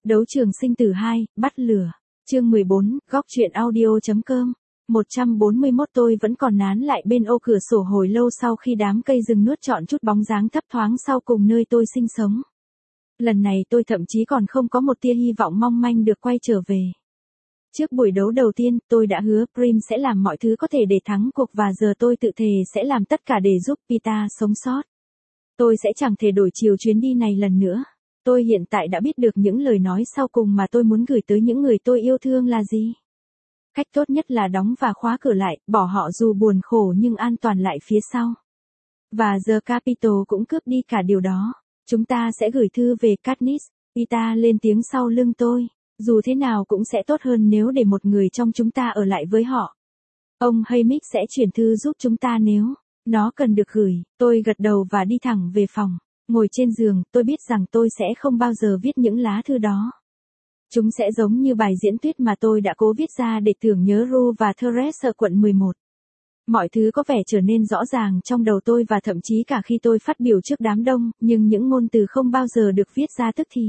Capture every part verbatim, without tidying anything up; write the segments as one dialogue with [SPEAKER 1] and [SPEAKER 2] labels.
[SPEAKER 1] Đấu trường sinh tử hai, bắt lửa. Chương mười bốn, góc truyện audio.com. một trăm bốn mươi mốt Tôi vẫn còn nán lại bên ô cửa sổ hồi lâu sau khi đám cây rừng nuốt trọn chút bóng dáng thấp thoáng sau cùng nơi tôi sinh sống. Lần này tôi thậm chí còn không có một tia hy vọng mong manh được quay trở về. Trước buổi đấu đầu tiên, tôi đã hứa Prim sẽ làm mọi thứ có thể để thắng cuộc và giờ tôi tự thề sẽ làm tất cả để giúp Pita sống sót. Tôi sẽ chẳng thể đổi chiều chuyến đi này lần nữa. Tôi hiện tại đã biết được những lời nói sau cùng mà tôi muốn gửi tới những người tôi yêu thương là gì. Cách tốt nhất là đóng và khóa cửa lại, bỏ họ dù buồn khổ nhưng an toàn lại phía sau. Và giờ Capitol cũng cướp đi cả điều đó. Chúng ta sẽ gửi thư về Katniss. Pita lên tiếng sau lưng tôi. Dù thế nào cũng sẽ tốt hơn nếu để một người trong chúng ta ở lại với họ. Ông Haymitch sẽ chuyển thư giúp chúng ta nếu nó cần được gửi. Tôi gật đầu và đi thẳng về phòng. Ngồi trên giường, tôi biết rằng tôi sẽ không bao giờ viết những lá thư đó. Chúng sẽ giống như bài diễn thuyết mà tôi đã cố viết ra để tưởng nhớ Rue và Thérèse ở quận mười một. Mọi thứ có vẻ trở nên rõ ràng trong đầu tôi và thậm chí cả khi tôi phát biểu trước đám đông, nhưng những ngôn từ không bao giờ được viết ra tức thì.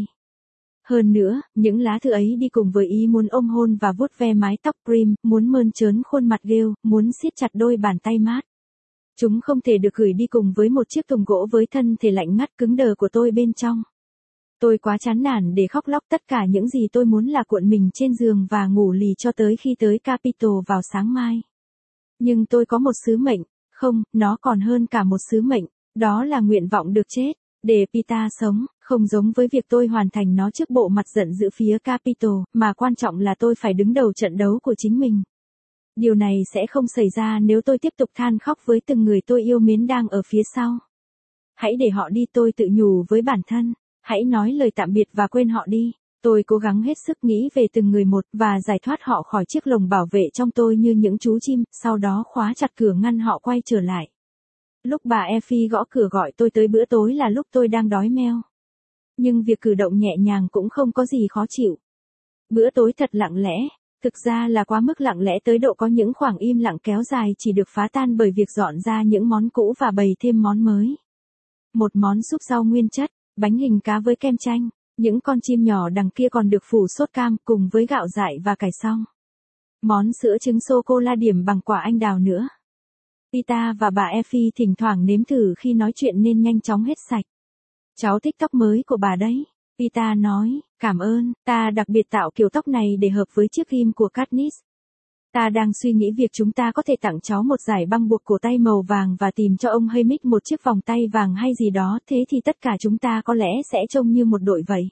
[SPEAKER 1] Hơn nữa, những lá thư ấy đi cùng với ý muốn ôm hôn và vuốt ve mái tóc Prim, muốn mơn trớn khuôn mặt Gale, muốn siết chặt đôi bàn tay mát. Chúng không thể được gửi đi cùng với một chiếc thùng gỗ với thân thể lạnh ngắt cứng đờ của tôi bên trong. Tôi quá chán nản để khóc lóc tất cả những gì tôi muốn là cuộn mình trên giường và ngủ lì cho tới khi tới Capitol vào sáng mai. Nhưng tôi có một sứ mệnh, không, nó còn hơn cả một sứ mệnh, đó là nguyện vọng được chết, để Pita sống, không giống với việc tôi hoàn thành nó trước bộ mặt giận dữ phía Capitol, mà quan trọng là tôi phải đứng đầu trận đấu của chính mình. Điều này sẽ không xảy ra nếu tôi tiếp tục than khóc với từng người tôi yêu mến đang ở phía sau. Hãy để họ đi, tôi tự nhủ với bản thân. Hãy nói lời tạm biệt và quên họ đi. Tôi cố gắng hết sức nghĩ về từng người một và giải thoát họ khỏi chiếc lồng bảo vệ trong tôi như những chú chim, sau đó khóa chặt cửa ngăn họ quay trở lại. Lúc bà Effie gõ cửa gọi tôi tới bữa tối là lúc tôi đang đói meo. Nhưng việc cử động nhẹ nhàng cũng không có gì khó chịu. Bữa tối thật lặng lẽ, thực ra là quá mức lặng lẽ tới độ có những khoảng im lặng kéo dài chỉ được phá tan bởi việc dọn ra những món cũ và bày thêm món mới. Một món súp rau nguyên chất, bánh hình cá với kem chanh, những con chim nhỏ đằng kia còn được phủ sốt cam cùng với gạo dại và cải xong. Món sữa trứng sô-cô-la điểm bằng quả anh đào nữa. Pita và bà Effie thỉnh thoảng nếm thử khi nói chuyện nên nhanh chóng hết sạch. Cháu thích tóc mới của bà đấy. Pita nói, cảm ơn, ta đặc biệt tạo kiểu tóc này để hợp với chiếc ghim của Katniss. Ta đang suy nghĩ việc chúng ta có thể tặng cháu một dải băng buộc cổ tay màu vàng và tìm cho ông Haymitch một chiếc vòng tay vàng hay gì đó, thế thì tất cả chúng ta có lẽ sẽ trông như một đội vậy.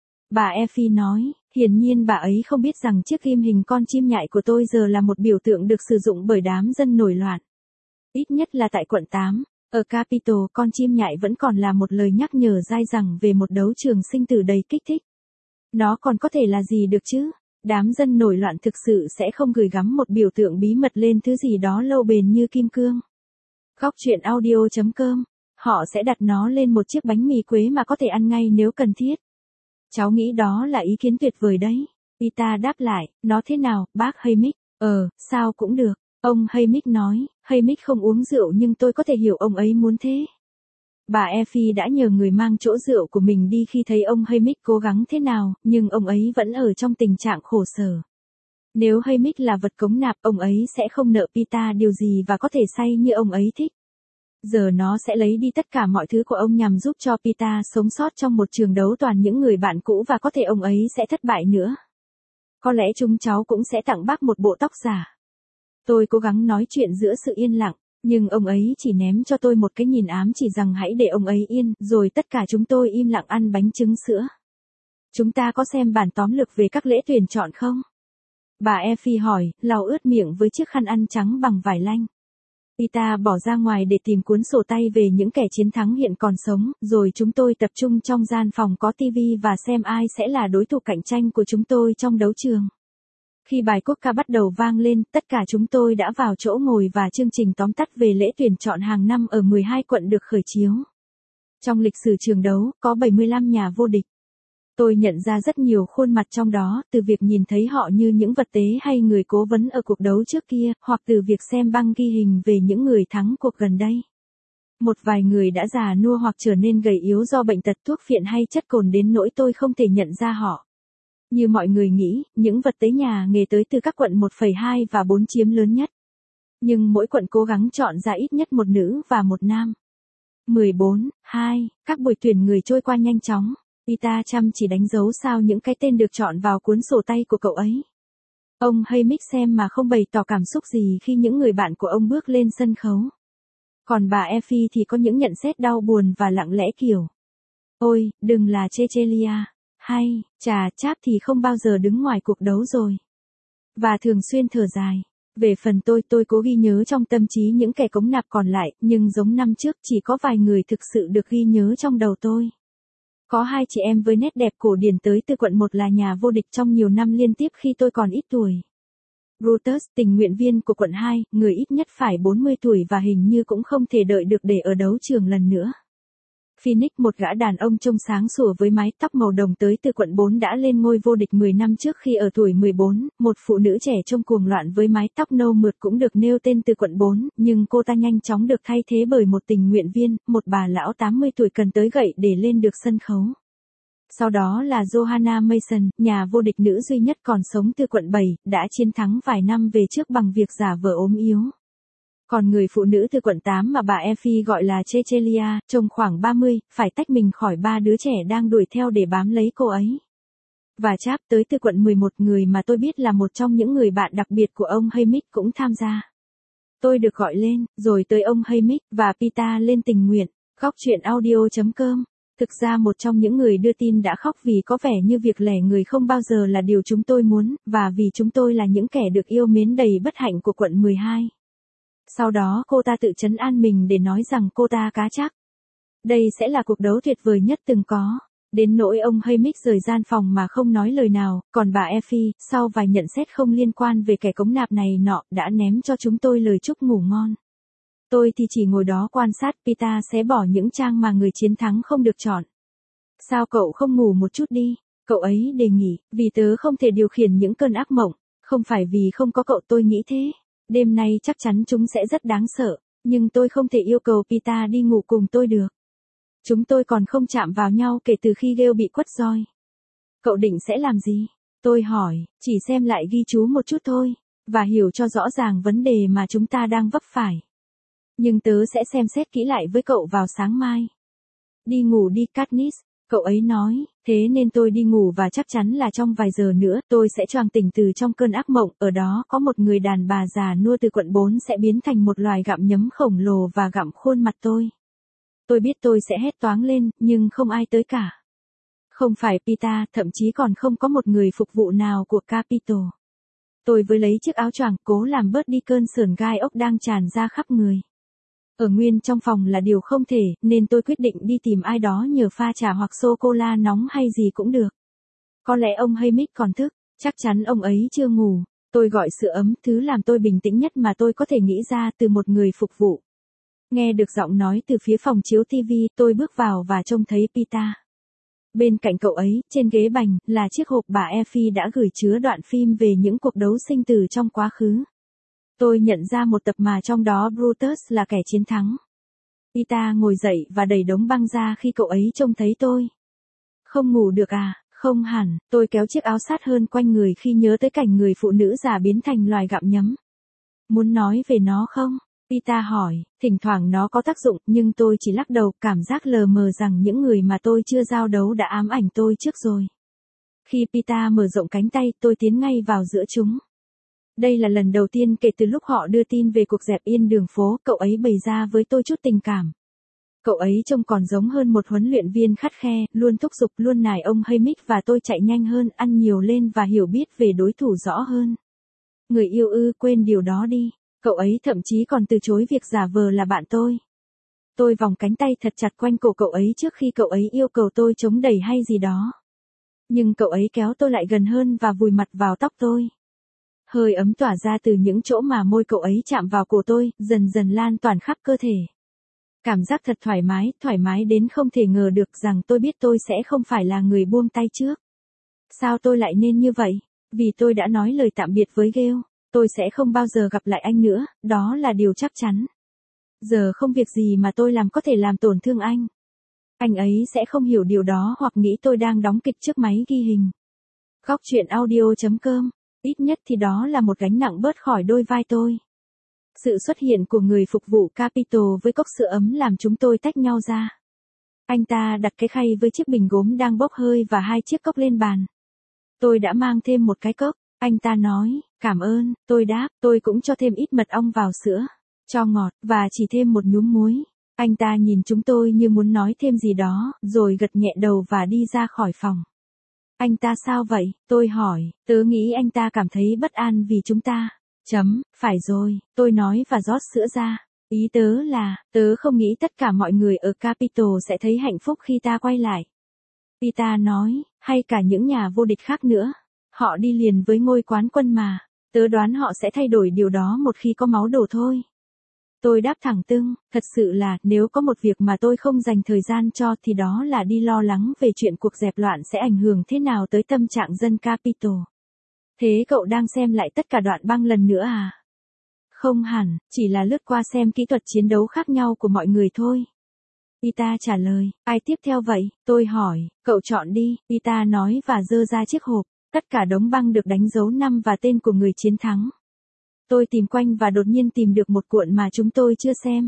[SPEAKER 1] Bà Effie nói, hiển nhiên bà ấy không biết rằng chiếc ghim hình con chim nhại của tôi giờ là một biểu tượng được sử dụng bởi đám dân nổi loạn. Ít nhất là tại quận tám, ở Capitol con chim nhại vẫn còn là một lời nhắc nhở dai dẳng về một đấu trường sinh tử đầy kích thích. Nó còn có thể là gì được chứ? Đám dân nổi loạn thực sự sẽ không gửi gắm một biểu tượng bí mật lên thứ gì đó lâu bền như kim cương. Góc truyện audio.com. Họ sẽ đặt nó lên một chiếc bánh mì quế mà có thể ăn ngay nếu cần thiết. Cháu nghĩ đó là ý kiến tuyệt vời đấy. Pita đáp lại, nó thế nào, bác Haymitch? Ờ, sao cũng được. Ông Haymitch nói, Haymitch không uống rượu nhưng tôi có thể hiểu ông ấy muốn thế. Bà Effie đã nhờ người mang chỗ rượu của mình đi khi thấy ông Haymitch cố gắng thế nào, nhưng ông ấy vẫn ở trong tình trạng khổ sở. Nếu Haymitch là vật cống nạp, ông ấy sẽ không nợ Pita điều gì và có thể say như ông ấy thích. Giờ nó sẽ lấy đi tất cả mọi thứ của ông nhằm giúp cho Pita sống sót trong một trường đấu toàn những người bạn cũ và có thể ông ấy sẽ thất bại nữa. Có lẽ chúng cháu cũng sẽ tặng bác một bộ tóc giả. Tôi cố gắng nói chuyện giữa sự yên lặng. Nhưng ông ấy chỉ ném cho tôi một cái nhìn ám chỉ rằng hãy để ông ấy yên, rồi tất cả chúng tôi im lặng ăn bánh trứng sữa. Chúng ta có xem bản tóm lược về các lễ tuyển chọn không? Bà Effie hỏi, lau ướt miệng với chiếc khăn ăn trắng bằng vải lanh. Pita bỏ ra ngoài để tìm cuốn sổ tay về những kẻ chiến thắng hiện còn sống, rồi chúng tôi tập trung trong gian phòng có tivi và xem ai sẽ là đối thủ cạnh tranh của chúng tôi trong đấu trường. Khi bài quốc ca bắt đầu vang lên, tất cả chúng tôi đã vào chỗ ngồi và chương trình tóm tắt về lễ tuyển chọn hàng năm ở mười hai quận được khởi chiếu. Trong lịch sử trường đấu, có bảy mươi lăm nhà vô địch. Tôi nhận ra rất nhiều khuôn mặt trong đó, từ việc nhìn thấy họ như những vật tế hay người cố vấn ở cuộc đấu trước kia, hoặc từ việc xem băng ghi hình về những người thắng cuộc gần đây. Một vài người đã già nua hoặc trở nên gầy yếu do bệnh tật thuốc phiện hay chất cồn đến nỗi tôi không thể nhận ra họ. Như mọi người nghĩ, những vật tế nhà nghề tới từ các quận một phẩy hai và bốn chiếm lớn nhất. Nhưng mỗi quận cố gắng chọn ra ít nhất một nữ và một nam. mười bốn, hai, các buổi tuyển người trôi qua nhanh chóng. Peter chăm chỉ đánh dấu sao những cái tên được chọn vào cuốn sổ tay của cậu ấy. Ông Haymick xem mà không bày tỏ cảm xúc gì khi những người bạn của ông bước lên sân khấu. Còn bà Effie thì có những nhận xét đau buồn và lặng lẽ kiểu: ôi, đừng là Cecilia. Hay, chà, cháp thì không bao giờ đứng ngoài cuộc đấu rồi. Và thường xuyên thở dài. Về phần tôi, tôi cố ghi nhớ trong tâm trí những kẻ cống nạp còn lại, nhưng giống năm trước chỉ có vài người thực sự được ghi nhớ trong đầu tôi. Có hai chị em với nét đẹp cổ điển tới từ quận một là nhà vô địch trong nhiều năm liên tiếp khi tôi còn ít tuổi. Brutus, tình nguyện viên của quận hai, người ít nhất phải bốn mươi tuổi và hình như cũng không thể đợi được để ở đấu trường lần nữa. Phoenix, một gã đàn ông trông sáng sủa với mái tóc màu đồng tới từ quận bốn đã lên ngôi vô địch mười năm trước khi ở tuổi mười bốn, một phụ nữ trẻ trông cuồng loạn với mái tóc nâu mượt cũng được nêu tên từ quận bốn, nhưng cô ta nhanh chóng được thay thế bởi một tình nguyện viên, một bà lão tám mươi tuổi cần tới gậy để lên được sân khấu. Sau đó là Johanna Mason, nhà vô địch nữ duy nhất còn sống từ quận bảy, đã chiến thắng vài năm về trước bằng việc giả vờ ốm yếu. Còn người phụ nữ từ quận tám mà bà Effie gọi là Cecilia, trông khoảng ba mươi, phải tách mình khỏi ba đứa trẻ đang đuổi theo để bám lấy cô ấy. Và Chap tới từ quận mười một, người mà tôi biết là một trong những người bạn đặc biệt của ông Haymick cũng tham gia. Tôi được gọi lên, rồi tới ông Haymick và Peter lên tình nguyện. Góc chuyện audio chấm com. Thực ra một trong những người đưa tin đã khóc vì có vẻ như việc lẻ người không bao giờ là điều chúng tôi muốn, và vì chúng tôi là những kẻ được yêu mến đầy bất hạnh của quận mười hai. Sau đó cô ta tự trấn an mình để nói rằng cô ta cá chắc. Đây sẽ là cuộc đấu tuyệt vời nhất từng có. Đến nỗi ông Haymick rời gian phòng mà không nói lời nào, còn bà Effie, sau vài nhận xét không liên quan về kẻ cống nạp này nọ, đã ném cho chúng tôi lời chúc ngủ ngon. Tôi thì chỉ ngồi đó quan sát Peter xé bỏ những trang mà người chiến thắng không được chọn. Sao cậu không ngủ một chút đi? Cậu ấy đề nghị, vì tớ không thể điều khiển những cơn ác mộng, không phải vì không có cậu tôi nghĩ thế. Đêm nay chắc chắn chúng sẽ rất đáng sợ, nhưng tôi không thể yêu cầu Peter đi ngủ cùng tôi được. Chúng tôi còn không chạm vào nhau kể từ khi Gale bị quất roi. Cậu định sẽ làm gì? Tôi hỏi, chỉ xem lại ghi chú một chút thôi, và hiểu cho rõ ràng vấn đề mà chúng ta đang vấp phải. Nhưng tớ sẽ xem xét kỹ lại với cậu vào sáng mai. Đi ngủ đi Katniss, cậu ấy nói, thế nên tôi đi ngủ và chắc chắn là trong vài giờ nữa tôi sẽ choàng tỉnh từ trong cơn ác mộng, ở đó có một người đàn bà già nua từ quận bốn sẽ biến thành một loài gặm nhấm khổng lồ và gặm khuôn mặt tôi. Tôi biết tôi sẽ hét toáng lên, nhưng không ai tới cả. Không phải Peter, thậm chí còn không có một người phục vụ nào của Capitol. Tôi với lấy chiếc áo choàng, cố làm bớt đi cơn sởn gai ốc đang tràn ra khắp người. Ở nguyên trong phòng là điều không thể, nên tôi quyết định đi tìm ai đó nhờ pha trà hoặc sô-cô-la nóng hay gì cũng được. Có lẽ ông Haymick còn thức, chắc chắn ông ấy chưa ngủ. Tôi gọi sữa ấm, thứ làm tôi bình tĩnh nhất mà tôi có thể nghĩ ra từ một người phục vụ. Nghe được giọng nói từ phía phòng chiếu ti vi, tôi bước vào và trông thấy Peter. Bên cạnh cậu ấy, trên ghế bành, là chiếc hộp bà Effie đã gửi chứa đoạn phim về những cuộc đấu sinh tử trong quá khứ. Tôi nhận ra một tập mà trong đó Brutus là kẻ chiến thắng. Peter ngồi dậy và đẩy đống băng ra khi cậu ấy trông thấy tôi. Không ngủ được à? Không hẳn, tôi kéo chiếc áo sát hơn quanh người khi nhớ tới cảnh người phụ nữ già biến thành loài gặm nhấm. Muốn nói về nó không? Peter hỏi, thỉnh thoảng nó có tác dụng, nhưng tôi chỉ lắc đầu, cảm giác lờ mờ rằng những người mà tôi chưa giao đấu đã ám ảnh tôi trước rồi. Khi Peter mở rộng cánh tay, tôi tiến ngay vào giữa chúng. Đây là lần đầu tiên kể từ lúc họ đưa tin về cuộc dẹp yên đường phố, cậu ấy bày ra với tôi chút tình cảm. Cậu ấy trông còn giống hơn một huấn luyện viên khắt khe, luôn thúc giục, luôn nài ông Haymick và tôi chạy nhanh hơn, ăn nhiều lên và hiểu biết về đối thủ rõ hơn. Người yêu ư, quên điều đó đi. Cậu ấy thậm chí còn từ chối việc giả vờ là bạn tôi. Tôi vòng cánh tay thật chặt quanh cổ cậu ấy trước khi cậu ấy yêu cầu tôi chống đẩy hay gì đó. Nhưng cậu ấy kéo tôi lại gần hơn và vùi mặt vào tóc tôi. Hơi ấm tỏa ra từ những chỗ mà môi cậu ấy chạm vào cổ tôi, dần dần lan toàn khắp cơ thể. Cảm giác thật thoải mái, thoải mái đến không thể ngờ được rằng tôi biết tôi sẽ không phải là người buông tay trước. Sao tôi lại nên như vậy? Vì tôi đã nói lời tạm biệt với Gale. Tôi sẽ không bao giờ gặp lại anh nữa, đó là điều chắc chắn. Giờ không việc gì mà tôi làm có thể làm tổn thương anh. Anh ấy sẽ không hiểu điều đó hoặc nghĩ tôi đang đóng kịch trước máy ghi hình. Góc truyện audio.com, ít nhất thì đó là một gánh nặng bớt khỏi đôi vai tôi. Sự xuất hiện của người phục vụ Capital với cốc sữa ấm làm chúng tôi tách nhau ra. Anh ta đặt cái khay với chiếc bình gốm đang bốc hơi và hai chiếc cốc lên bàn. Tôi đã mang thêm một cái cốc, anh ta nói, cảm ơn, tôi đáp, tôi cũng cho thêm ít mật ong vào sữa, cho ngọt, và chỉ thêm một nhúm muối. Anh ta nhìn chúng tôi như muốn nói thêm gì đó, rồi gật nhẹ đầu và đi ra khỏi phòng. Anh ta sao vậy? Tôi hỏi, tớ nghĩ anh ta cảm thấy bất an vì chúng ta. Chấm, phải rồi, tôi nói và rót sữa ra. Ý tớ là, tớ không nghĩ tất cả mọi người ở Capital sẽ thấy hạnh phúc khi ta quay lại. Peter nói, hay cả những nhà vô địch khác nữa. Họ đi liền với ngôi quán quân mà. Tớ đoán họ sẽ thay đổi điều đó một khi có máu đổ thôi. Tôi đáp thẳng tưng, thật sự là, nếu có một việc mà tôi không dành thời gian cho thì đó là đi lo lắng về chuyện cuộc dẹp loạn sẽ ảnh hưởng thế nào tới tâm trạng dân Capital. Thế cậu đang xem lại tất cả đoạn băng lần nữa à? Không hẳn, chỉ là lướt qua xem kỹ thuật chiến đấu khác nhau của mọi người thôi. Ita trả lời, ai tiếp theo vậy? Tôi hỏi, cậu chọn đi, Ita nói và giơ ra chiếc hộp, tất cả đống băng được đánh dấu năm và tên của người chiến thắng. Tôi tìm quanh và đột nhiên tìm được một cuộn mà chúng tôi chưa xem.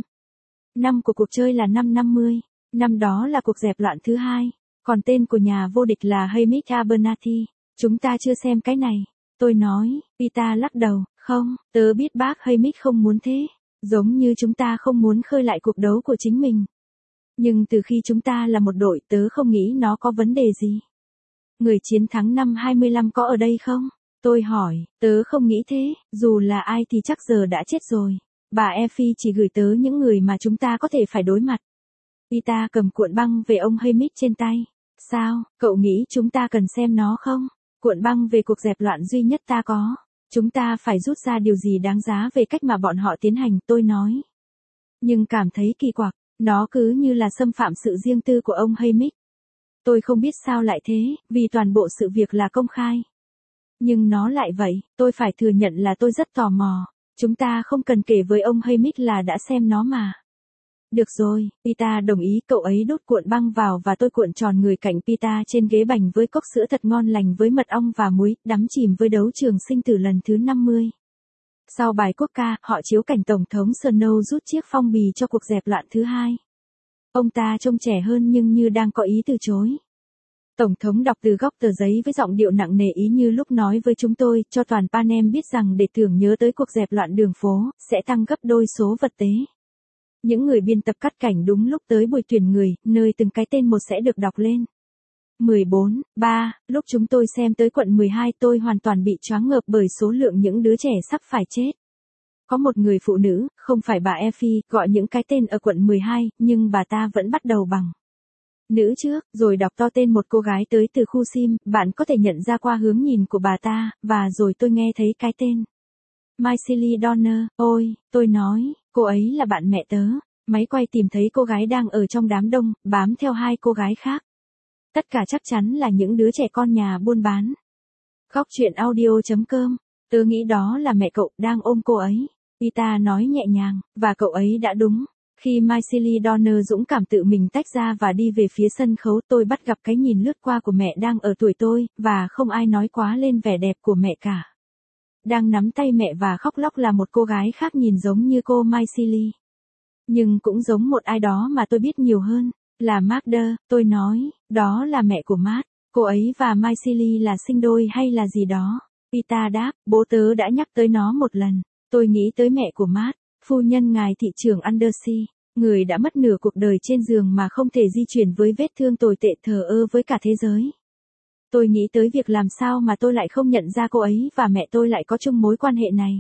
[SPEAKER 1] Năm của cuộc chơi là năm năm mươi, năm đó là cuộc dẹp loạn thứ hai, còn tên của nhà vô địch là Hamish Abernathy. Chúng ta chưa xem cái này. Tôi nói, Ita lắc đầu, không, tớ biết bác Hamish không muốn thế, giống như chúng ta không muốn khơi lại cuộc đấu của chính mình. Nhưng từ khi chúng ta là một đội tớ không nghĩ nó có vấn đề gì. Người chiến thắng năm hai mươi lăm có ở đây không? Tôi hỏi, tớ không nghĩ thế, dù là ai thì chắc giờ đã chết rồi. Bà Effie chỉ gửi tớ những người mà chúng ta có thể phải đối mặt. Ita cầm cuộn băng về ông Hamish trên tay. Sao, cậu nghĩ chúng ta cần xem nó không? Cuộn băng về cuộc dẹp loạn duy nhất ta có. Chúng ta phải rút ra điều gì đáng giá về cách mà bọn họ tiến hành, tôi nói. Nhưng cảm thấy kỳ quặc, nó cứ như là xâm phạm sự riêng tư của ông Hamish. Tôi không biết sao lại thế, vì toàn bộ sự việc là công khai. Nhưng nó lại vậy, tôi phải thừa nhận là tôi rất tò mò. Chúng ta không cần kể với ông Hamish là đã xem nó mà. Được rồi, Pita đồng ý, cậu ấy đút cuộn băng vào và tôi cuộn tròn người cạnh Pita trên ghế bành với cốc sữa thật ngon lành với mật ong và muối, đắm chìm với đấu trường sinh tử lần thứ năm mươi. Sau bài quốc ca, họ chiếu cảnh Tổng thống Snow rút chiếc phong bì cho cuộc dẹp loạn thứ hai. Ông ta trông trẻ hơn nhưng như đang có ý từ chối. Tổng thống đọc từ góc tờ giấy với giọng điệu nặng nề ý như lúc nói với chúng tôi, cho toàn Panem biết rằng để tưởng nhớ tới cuộc dẹp loạn đường phố, sẽ tăng gấp đôi số vật tế. Những người biên tập cắt cảnh đúng lúc tới buổi tuyển người, nơi từng cái tên một sẽ được đọc lên. mười bốn, ba, lúc chúng tôi xem tới quận mười hai tôi hoàn toàn bị choáng ngợp bởi số lượng những đứa trẻ sắp phải chết. Có một người phụ nữ, không phải bà Effie, gọi những cái tên ở quận mười hai, nhưng bà ta vẫn bắt đầu bằng nữ trước, rồi đọc to tên một cô gái tới từ khu sim, bạn có thể nhận ra qua hướng nhìn của bà ta, và rồi tôi nghe thấy cái tên. Mycely Donner, ôi, tôi nói, cô ấy là bạn mẹ tớ. Máy quay tìm thấy cô gái đang ở trong đám đông, bám theo hai cô gái khác. Tất cả chắc chắn là những đứa trẻ con nhà buôn bán. Góc truyện audio.com, tớ nghĩ đó là mẹ cậu đang ôm cô ấy. Pita nói nhẹ nhàng, và cậu ấy đã đúng. Khi Mycely Donner dũng cảm tự mình tách ra và đi về phía sân khấu, tôi bắt gặp cái nhìn lướt qua của mẹ đang ở tuổi tôi, và không ai nói quá lên vẻ đẹp của mẹ cả. Đang nắm tay mẹ và khóc lóc là một cô gái khác nhìn giống như cô Mycely. Nhưng cũng giống một ai đó mà tôi biết nhiều hơn, là Magda, tôi nói, đó là mẹ của Matt, cô ấy và Mycely là sinh đôi hay là gì đó. Pita đáp, bố tớ đã nhắc tới nó một lần, tôi nghĩ tới mẹ của Matt, phu nhân ngài thị trưởng Undersea, người đã mất nửa cuộc đời trên giường mà không thể di chuyển với vết thương tồi tệ thờ ơ với cả thế giới. Tôi nghĩ tới việc làm sao mà tôi lại không nhận ra cô ấy và mẹ tôi lại có chung mối quan hệ này.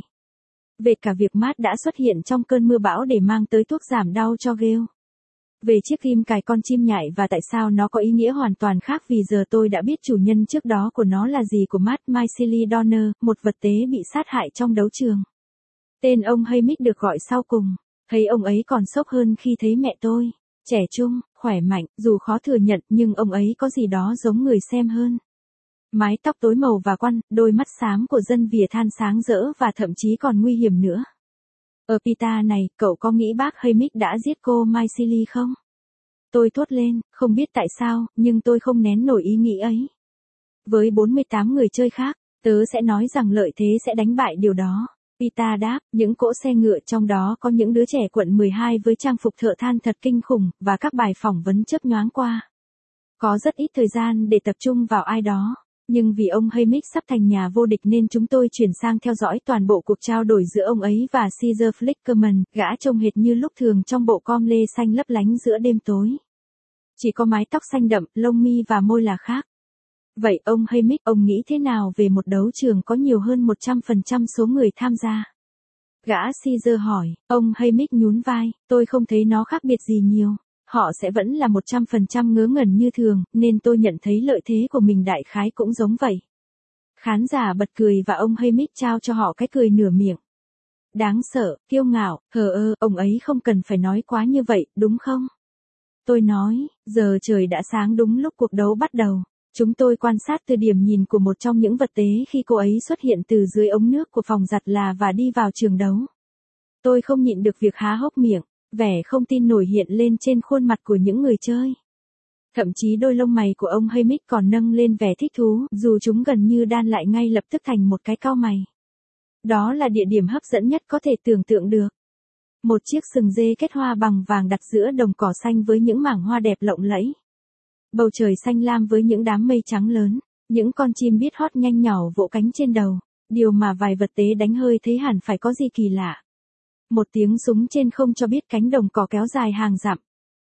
[SPEAKER 1] Về cả việc Matt đã xuất hiện trong cơn mưa bão để mang tới thuốc giảm đau cho Gale. Về chiếc ghim cài con chim nhại và tại sao nó có ý nghĩa hoàn toàn khác vì giờ tôi đã biết chủ nhân trước đó của nó là gì của Matt. Mycely Donner, một vật tế bị sát hại trong đấu trường. Tên ông Hamish được gọi sau cùng. Thấy ông ấy còn sốc hơn khi thấy mẹ tôi. Trẻ trung, khỏe mạnh, dù khó thừa nhận nhưng ông ấy có gì đó giống người xem hơn. Mái tóc tối màu và quăn, đôi mắt xám của dân Việt than sáng rỡ và thậm chí còn nguy hiểm nữa. Ở Pita này, cậu có nghĩ bác Hamish đã giết cô Mycely không? Tôi thốt lên, không biết tại sao, nhưng tôi không nén nổi ý nghĩ ấy. Với bốn mươi tám người chơi khác, tớ sẽ nói rằng lợi thế sẽ đánh bại điều đó. Pita đáp, những cỗ xe ngựa trong đó có những đứa trẻ quận mười hai với trang phục thợ than thật kinh khủng, và các bài phỏng vấn chớp nhoáng qua. Có rất ít thời gian để tập trung vào ai đó. Nhưng vì ông Haymitch sắp thành nhà vô địch nên chúng tôi chuyển sang theo dõi toàn bộ cuộc trao đổi giữa ông ấy và Caesar Flickerman, gã trông hệt như lúc thường trong bộ com lê xanh lấp lánh giữa đêm tối. Chỉ có mái tóc xanh đậm, lông mi và môi là khác. Vậy ông Haymitch, ông nghĩ thế nào về một đấu trường có nhiều hơn một trăm phần trăm số người tham gia? Gã Caesar hỏi, ông Haymitch nhún vai, tôi không thấy nó khác biệt gì nhiều. Họ sẽ vẫn là một trăm phần trăm ngớ ngẩn như thường, nên tôi nhận thấy lợi thế của mình đại khái cũng giống vậy. Khán giả bật cười và ông Haymitch trao cho họ cái cười nửa miệng. Đáng sợ, kiêu ngạo, thờ ơ, ông ấy không cần phải nói quá như vậy, đúng không? Tôi nói, giờ trời đã sáng đúng lúc cuộc đấu bắt đầu. Chúng tôi quan sát từ điểm nhìn của một trong những vật tế khi cô ấy xuất hiện từ dưới ống nước của phòng giặt là và đi vào trường đấu. Tôi không nhịn được việc há hốc miệng. Vẻ không tin nổi hiện lên trên khuôn mặt của những người chơi. Thậm chí đôi lông mày của ông Haymitch còn nâng lên vẻ thích thú, dù chúng gần như đan lại ngay lập tức thành một cái cau mày. Đó là địa điểm hấp dẫn nhất có thể tưởng tượng được. Một chiếc sừng dê kết hoa bằng vàng đặt giữa đồng cỏ xanh với những mảng hoa đẹp lộng lẫy. Bầu trời xanh lam với những đám mây trắng lớn, những con chim biết hót nhanh nhỏ vỗ cánh trên đầu, điều mà vài vật tế đánh hơi thấy hẳn phải có gì kỳ lạ. Một tiếng súng trên không cho biết cánh đồng cỏ kéo dài hàng dặm.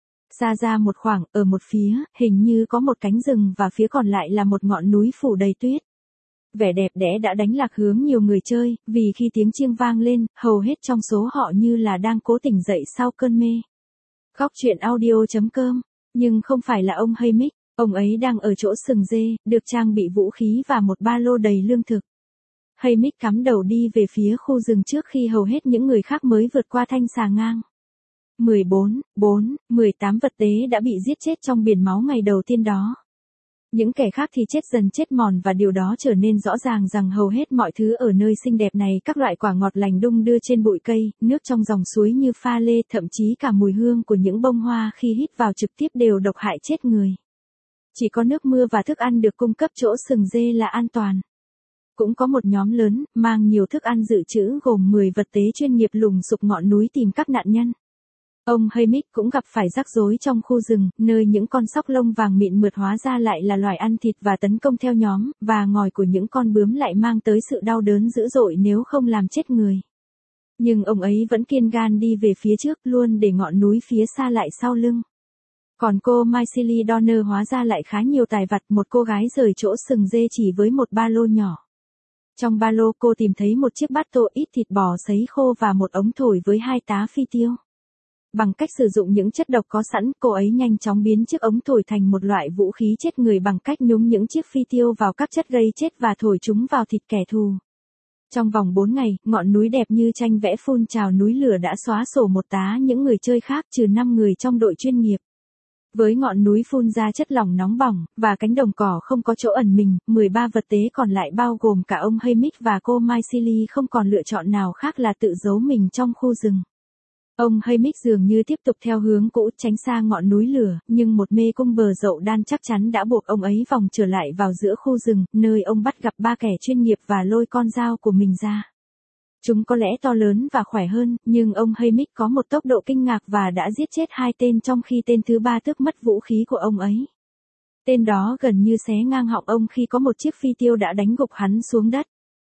[SPEAKER 1] Xa ra một khoảng, ở một phía, hình như có một cánh rừng và phía còn lại là một ngọn núi phủ đầy tuyết. Vẻ đẹp đẽ đã đánh lạc hướng nhiều người chơi, vì khi tiếng chiêng vang lên, hầu hết trong số họ như là đang cố tỉnh dậy sau cơn mê. Góc truyện audio chấm com. Nhưng không phải là ông Haymitch, ông ấy đang ở chỗ sừng dê, được trang bị vũ khí và một ba lô đầy lương thực. Haymitch cắm đầu đi về phía khu rừng trước khi hầu hết những người khác mới vượt qua thanh xà ngang. mười bốn, bốn, mười tám vật tế đã bị giết chết trong biển máu ngày đầu tiên đó. Những kẻ khác thì chết dần chết mòn và điều đó trở nên rõ ràng rằng hầu hết mọi thứ ở nơi xinh đẹp này, các loại quả ngọt lành đung đưa trên bụi cây, nước trong dòng suối như pha lê, thậm chí cả mùi hương của những bông hoa khi hít vào trực tiếp đều độc hại chết người. Chỉ có nước mưa và thức ăn được cung cấp chỗ sừng dê là an toàn. Cũng có một nhóm lớn, mang nhiều thức ăn dự trữ gồm mười vật tế chuyên nghiệp lùng sục ngọn núi tìm các nạn nhân. Ông Haymitch cũng gặp phải rắc rối trong khu rừng, nơi những con sóc lông vàng mịn mượt hóa ra lại là loài ăn thịt và tấn công theo nhóm, và ngòi của những con bướm lại mang tới sự đau đớn dữ dội nếu không làm chết người. Nhưng ông ấy vẫn kiên gan đi về phía trước, luôn để ngọn núi phía xa lại sau lưng. Còn cô Myceli Donner hóa ra lại khá nhiều tài vặt, một cô gái rời chỗ sừng dê chỉ với một ba lô nhỏ. Trong ba lô cô tìm thấy một chiếc bát tô ít thịt bò sấy khô và một ống thổi với hai tá phi tiêu. Bằng cách sử dụng những chất độc có sẵn, cô ấy nhanh chóng biến chiếc ống thổi thành một loại vũ khí chết người bằng cách nhúng những chiếc phi tiêu vào các chất gây chết và thổi chúng vào thịt kẻ thù. Trong vòng bốn ngày, ngọn núi đẹp như tranh vẽ phun trào núi lửa đã xóa sổ một tá những người chơi khác, trừ năm người trong đội chuyên nghiệp. Với ngọn núi phun ra chất lỏng nóng bỏng, và cánh đồng cỏ không có chỗ ẩn mình, mười ba vật tế còn lại bao gồm cả ông Haymitch và cô Myceli không còn lựa chọn nào khác là tự giấu mình trong khu rừng. Ông Haymitch dường như tiếp tục theo hướng cũ, tránh xa ngọn núi lửa, nhưng một mê cung bờ dậu đan chắc chắn đã buộc ông ấy vòng trở lại vào giữa khu rừng, nơi ông bắt gặp ba kẻ chuyên nghiệp và lôi con dao của mình ra. Chúng có lẽ to lớn và khỏe hơn, nhưng ông Haymitch có một tốc độ kinh ngạc và đã giết chết hai tên trong khi tên thứ ba tước mất vũ khí của ông ấy. Tên đó gần như xé ngang họng ông khi có một chiếc phi tiêu đã đánh gục hắn xuống đất.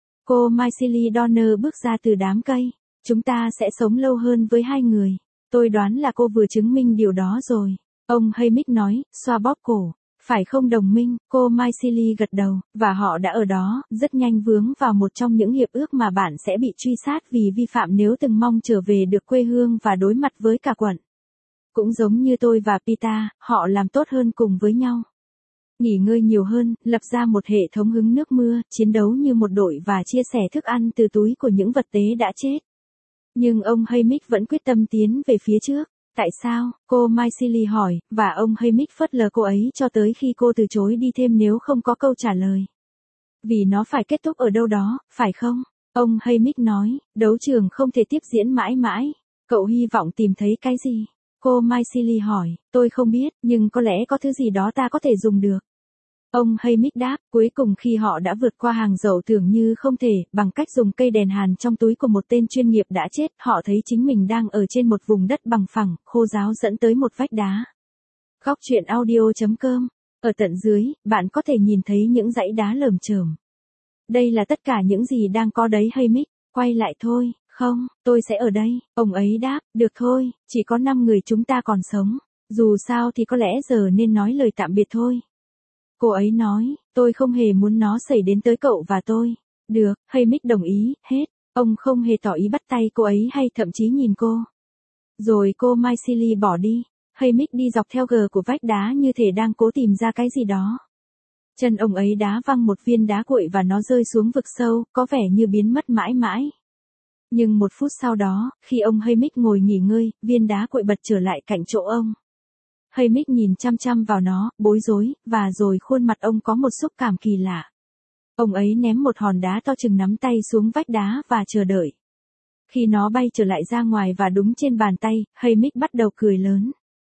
[SPEAKER 1] Cô Myceli Donner bước ra từ đám cây. Chúng ta sẽ sống lâu hơn với hai người. Tôi đoán là cô vừa chứng minh điều đó rồi. Ông Haymitch nói, xoa bóp cổ. Phải không đồng minh? Cô Myceli gật đầu, và họ đã ở đó, rất nhanh vướng vào một trong những hiệp ước mà bạn sẽ bị truy sát vì vi phạm nếu từng mong trở về được quê hương và đối mặt với cả quận. Cũng giống như tôi và Pita, họ làm tốt hơn cùng với nhau. Nghỉ ngơi nhiều hơn, lập ra một hệ thống hứng nước mưa, chiến đấu như một đội và chia sẻ thức ăn từ túi của những vật tế đã chết. Nhưng ông Haymitch vẫn quyết tâm tiến về phía trước. Tại sao? Cô Myceli hỏi, và ông Haymitch phớt lờ cô ấy cho tới khi cô từ chối đi thêm nếu không có câu trả lời. Vì nó phải kết thúc ở đâu đó, phải không? Ông Haymitch nói, đấu trường không thể tiếp diễn mãi mãi. Cậu hy vọng tìm thấy cái gì? Cô Myceli hỏi, tôi không biết, nhưng có lẽ có thứ gì đó ta có thể dùng được. Ông Haymitch đáp, cuối cùng khi họ đã vượt qua hàng rào tưởng như không thể, bằng cách dùng cây đèn hàn trong túi của một tên chuyên nghiệp đã chết, họ thấy chính mình đang ở trên một vùng đất bằng phẳng, khô ráo dẫn tới một vách đá. Góc truyện audio chấm com. Ở tận dưới, bạn có thể nhìn thấy những dãy đá lởm chởm. Đây là tất cả những gì đang có đấy Haymitch. Quay lại thôi, không, tôi sẽ ở đây. Ông ấy đáp, được thôi, chỉ có năm người chúng ta còn sống. Dù sao thì có lẽ giờ nên nói lời tạm biệt thôi. Cô ấy nói, tôi không hề muốn nó xảy đến tới cậu và tôi. Được, Haymitch đồng ý, hết. Ông không hề tỏ ý bắt tay cô ấy hay thậm chí nhìn cô. Rồi cô Myceli bỏ đi. Haymitch đi dọc theo gờ của vách đá như thể đang cố tìm ra cái gì đó. Chân ông ấy đá văng một viên đá cuội và nó rơi xuống vực sâu, có vẻ như biến mất mãi mãi. Nhưng một phút sau đó, khi ông Haymitch ngồi nghỉ ngơi, viên đá cuội bật trở lại cạnh chỗ ông. Haymitch nhìn chăm chăm vào nó, bối rối, và rồi khuôn mặt ông có một xúc cảm kỳ lạ. Ông ấy ném một hòn đá to chừng nắm tay xuống vách đá và chờ đợi. Khi nó bay trở lại ra ngoài và đúng trên bàn tay, Haymitch bắt đầu cười lớn.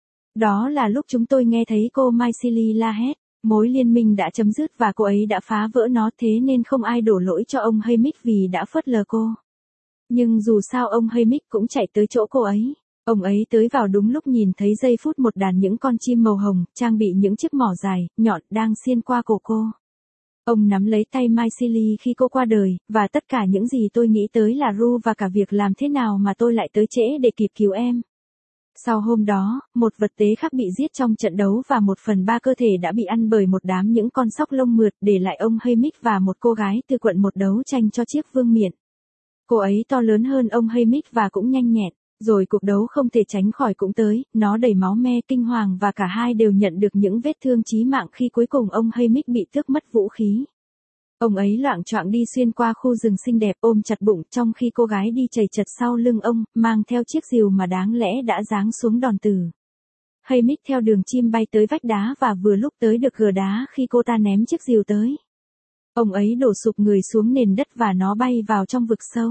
[SPEAKER 1] Đó là lúc chúng tôi nghe thấy cô Myceli la hét. Mối liên minh đã chấm dứt và cô ấy đã phá vỡ nó, thế nên không ai đổ lỗi cho ông Haymitch vì đã phớt lờ cô. Nhưng dù sao ông Haymitch cũng chạy tới chỗ cô ấy. Ông ấy tới vào đúng lúc nhìn thấy giây phút một đàn những con chim màu hồng, trang bị những chiếc mỏ dài, nhọn, đang xiên qua cổ cô. Ông nắm lấy tay Myceli khi cô qua đời, và tất cả những gì tôi nghĩ tới là Ru và cả việc làm thế nào mà tôi lại tới trễ để kịp cứu em. Sau hôm đó, một vật tế khác bị giết trong trận đấu và một phần ba cơ thể đã bị ăn bởi một đám những con sóc lông mượt, để lại ông Haymitch và một cô gái từ quận một đấu tranh cho chiếc vương miện. Cô ấy to lớn hơn ông Haymitch và cũng nhanh nhẹn. Rồi cuộc đấu không thể tránh khỏi cũng tới, nó đầy máu me, kinh hoàng và cả hai đều nhận được những vết thương chí mạng khi cuối cùng ông Haymitch bị tước mất vũ khí. Ông ấy loạng choạng đi xuyên qua khu rừng xinh đẹp ôm chặt bụng, trong khi cô gái đi chầy chật sau lưng ông, mang theo chiếc rìu mà đáng lẽ đã giáng xuống đòn tử. Haymitch theo đường chim bay tới vách đá và vừa lúc tới được gờ đá khi cô ta ném chiếc rìu tới. Ông ấy đổ sụp người xuống nền đất và nó bay vào trong vực sâu.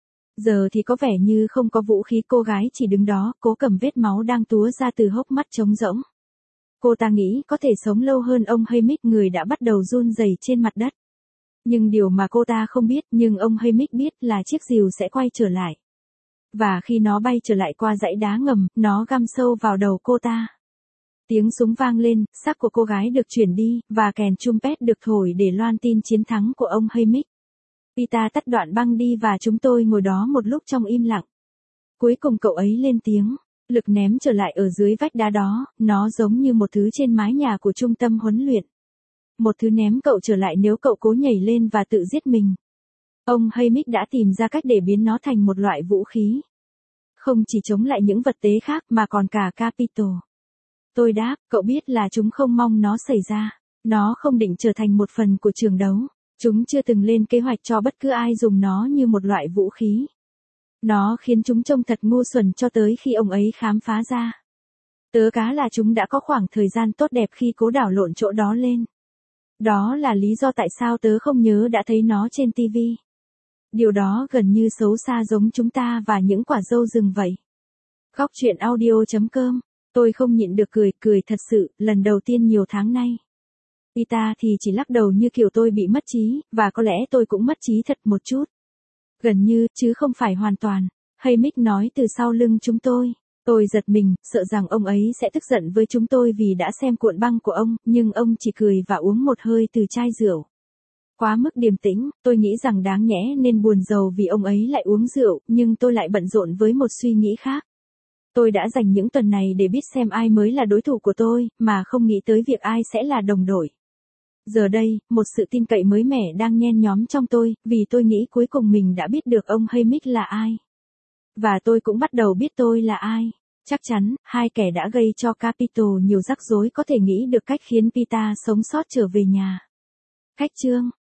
[SPEAKER 1] Giờ thì có vẻ như không có vũ khí, cô gái chỉ đứng đó, cố cầm vết máu đang túa ra từ hốc mắt trống rỗng. Cô ta nghĩ có thể sống lâu hơn ông Haymitch, người đã bắt đầu run rẩy trên mặt đất. Nhưng điều mà cô ta không biết, nhưng ông Haymitch biết, là chiếc rìu sẽ quay trở lại. Và khi nó bay trở lại qua dãy đá ngầm, nó găm sâu vào đầu cô ta. Tiếng súng vang lên, xác của cô gái được chuyển đi, và kèn trumpet được thổi để loan tin chiến thắng của ông Haymitch. Peter tắt đoạn băng đi và chúng tôi ngồi đó một lúc trong im lặng. Cuối cùng cậu ấy lên tiếng. Lực ném trở lại ở dưới vách đá đó, nó giống như một thứ trên mái nhà của trung tâm huấn luyện. Một thứ ném cậu trở lại nếu cậu cố nhảy lên và tự giết mình. Ông Haymitch đã tìm ra cách để biến nó thành một loại vũ khí. Không chỉ chống lại những vật tế khác mà còn cả Capitol. Tôi đáp, cậu biết là chúng không mong nó xảy ra. Nó không định trở thành một phần của trường đấu. Chúng chưa từng lên kế hoạch cho bất cứ ai dùng nó như một loại vũ khí. Nó khiến chúng trông thật ngu xuẩn cho tới khi ông ấy khám phá ra. Tớ cá là chúng đã có khoảng thời gian tốt đẹp khi cố đảo lộn chỗ đó lên. Đó là lý do tại sao tớ không nhớ đã thấy nó trên ti vi. Điều đó gần như xấu xa giống chúng ta và những quả dâu rừng vậy. Góc truyện audio chấm com. Tôi không nhịn được cười, cười thật sự, lần đầu tiên nhiều tháng nay. Ita thì chỉ lắc đầu như kiểu tôi bị mất trí, và có lẽ tôi cũng mất trí thật một chút. Gần như, chứ không phải hoàn toàn. Haymitch nói từ sau lưng chúng tôi. Tôi giật mình, sợ rằng ông ấy sẽ tức giận với chúng tôi vì đã xem cuộn băng của ông, nhưng ông chỉ cười và uống một hơi từ chai rượu. Quá mức điềm tĩnh, tôi nghĩ rằng đáng nhẽ nên buồn rầu vì ông ấy lại uống rượu, nhưng tôi lại bận rộn với một suy nghĩ khác. Tôi đã dành những tuần này để biết xem ai mới là đối thủ của tôi, mà không nghĩ tới việc ai sẽ là đồng đội. Giờ đây, một sự tin cậy mới mẻ đang nhen nhóm trong tôi, vì tôi nghĩ cuối cùng mình đã biết được ông Haymitch là ai. Và tôi cũng bắt đầu biết tôi là ai. Chắc chắn, hai kẻ đã gây cho Capitol nhiều rắc rối có thể nghĩ được cách khiến Peter sống sót trở về nhà. Cách chương